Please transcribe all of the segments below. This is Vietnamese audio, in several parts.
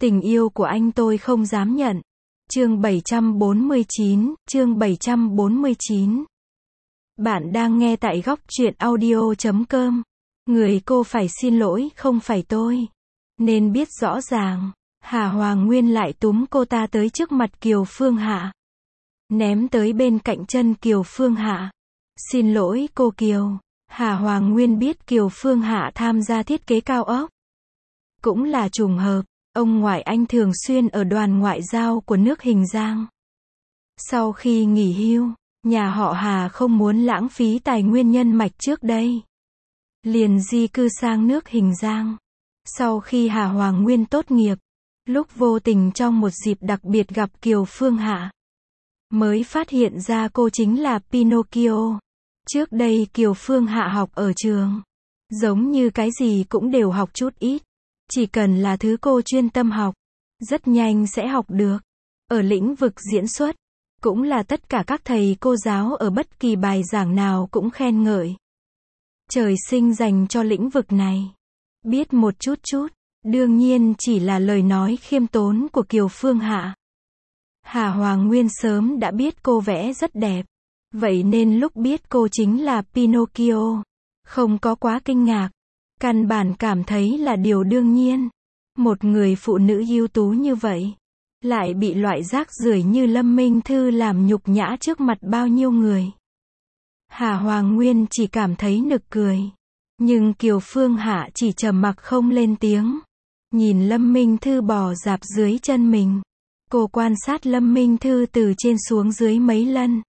Tình yêu của anh tôi không dám nhận. Chương 749. Bạn đang nghe tại góc truyện audio.com. Người cô phải xin lỗi không phải tôi. Nên biết rõ ràng. Hà Hoàng Nguyên lại túm cô ta tới trước mặt Kiều Phương Hạ. Ném tới bên cạnh chân Kiều Phương Hạ. Xin lỗi cô Kiều. Hà Hoàng Nguyên biết Kiều Phương Hạ tham gia thiết kế cao ốc. Cũng là trùng hợp. Ông ngoại anh thường xuyên ở đoàn ngoại giao của nước Hình Giang. Sau khi nghỉ hưu, nhà họ Hà không muốn lãng phí tài nguyên nhân mạch trước đây. Liền di cư sang nước Hình Giang. Sau khi Hà Hoàng Nguyên tốt nghiệp, lúc vô tình trong một dịp đặc biệt gặp Kiều Phương Hạ, mới phát hiện ra cô chính là Pinocchio. Trước đây Kiều Phương Hạ học ở trường, giống như cái gì cũng đều học chút ít. Chỉ cần là thứ cô chuyên tâm học, rất nhanh sẽ học được. Ở lĩnh vực diễn xuất, cũng là tất cả các thầy cô giáo ở bất kỳ bài giảng nào cũng khen ngợi. Trời sinh dành cho lĩnh vực này. Biết một chút, đương nhiên chỉ là lời nói khiêm tốn của Kiều Phương Hạ. Hà Hoàng Nguyên sớm đã biết cô vẽ rất đẹp. Vậy nên lúc biết cô chính là Pinocchio, không có quá kinh ngạc. Căn bản cảm thấy là điều đương nhiên. Một người phụ nữ ưu tú như vậy, lại bị loại rác rưởi như Lâm Minh Thư làm nhục nhã trước mặt bao nhiêu người. Hà Hoàng Nguyên chỉ cảm thấy nực cười. Nhưng Kiều Phương Hạ chỉ trầm mặc không lên tiếng. Nhìn Lâm Minh Thư bò rạp dưới chân mình. Cô quan sát Lâm Minh Thư từ trên xuống dưới mấy lần.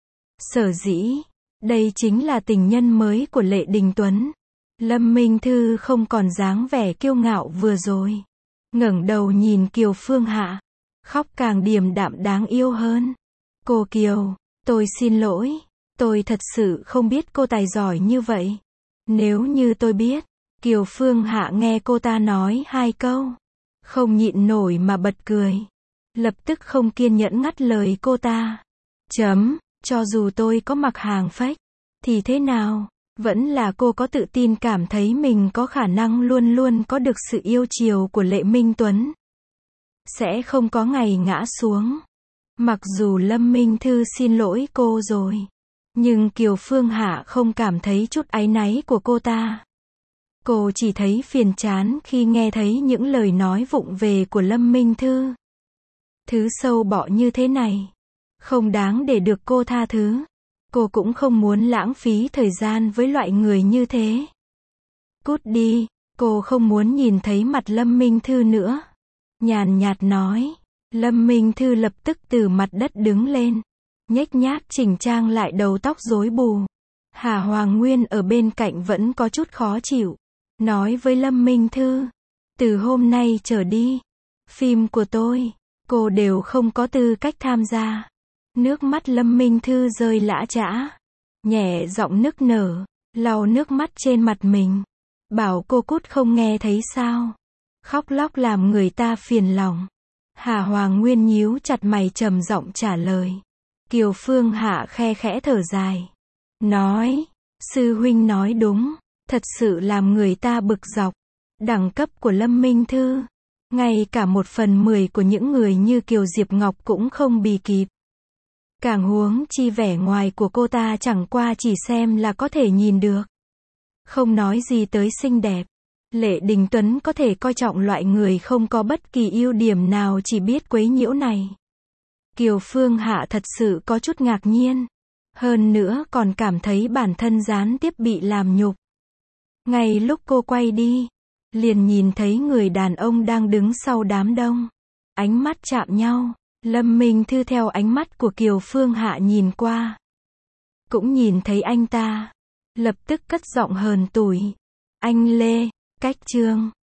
Sở dĩ, đây chính là tình nhân mới của Lệ Đình Tuấn. Lâm Minh Thư không còn dáng vẻ kiêu ngạo vừa rồi. Ngẩng đầu nhìn Kiều Phương Hạ. Khóc càng điềm đạm đáng yêu hơn. Cô Kiều, tôi xin lỗi. Tôi thật sự không biết cô tài giỏi như vậy. Nếu như tôi biết. Kiều Phương Hạ nghe cô ta nói hai câu, không nhịn nổi mà bật cười. Lập tức không kiên nhẫn ngắt lời cô ta. Cho dù tôi có mặc hàng fake, thì thế nào? Vẫn là cô có tự tin cảm thấy mình có khả năng luôn luôn có được sự yêu chiều của Lệ Minh Tuấn. Sẽ không có ngày ngã xuống. Mặc dù Lâm Minh Thư xin lỗi cô rồi, nhưng Kiều Phương Hạ không cảm thấy chút áy náy của cô ta. Cô chỉ thấy phiền chán khi nghe thấy những lời nói vụng về của Lâm Minh Thư. Thứ sâu bọ như thế này, không đáng để được cô tha thứ. Cô cũng không muốn lãng phí thời gian với loại người như thế. Cút đi, cô không muốn nhìn thấy mặt Lâm Minh Thư nữa. Nhàn nhạt nói. Lâm Minh Thư lập tức từ mặt đất đứng lên, nhếch nhác chỉnh trang lại đầu tóc rối bù. Hà Hoàng Nguyên ở bên cạnh vẫn có chút khó chịu. Nói với Lâm Minh Thư, từ hôm nay trở đi, phim của tôi, cô đều không có tư cách tham gia. Nước mắt Lâm Minh Thư rơi lã chã, nhẹ giọng nức nở, lau nước mắt trên mặt mình. Bảo cô cút không nghe thấy sao? Khóc lóc làm người ta phiền lòng. Hà Hoàng Nguyên nhíu chặt mày trầm giọng trả lời. Kiều Phương Hạ khe khẽ thở dài. Nói, sư huynh nói đúng, thật sự làm người ta bực dọc. Đẳng cấp của Lâm Minh Thư, ngay cả 1/10 của những người như Kiều Diệp Ngọc cũng không bì kịp. Càng huống chi vẻ ngoài của cô ta chẳng qua chỉ xem là có thể nhìn được. Không nói gì tới xinh đẹp. Lệ Đình Tuấn có thể coi trọng loại người không có bất kỳ ưu điểm nào chỉ biết quấy nhiễu này. Kiều Phương Hạ thật sự có chút ngạc nhiên. Hơn nữa còn cảm thấy bản thân gián tiếp bị làm nhục. Ngay lúc cô quay đi, liền nhìn thấy người đàn ông đang đứng sau đám đông. Ánh mắt chạm nhau. Lâm Minh Thư theo ánh mắt của Kiều Phương Hạ nhìn qua. Cũng nhìn thấy anh ta. Lập tức cất giọng hờn tủi. Anh Lê, cách Trương,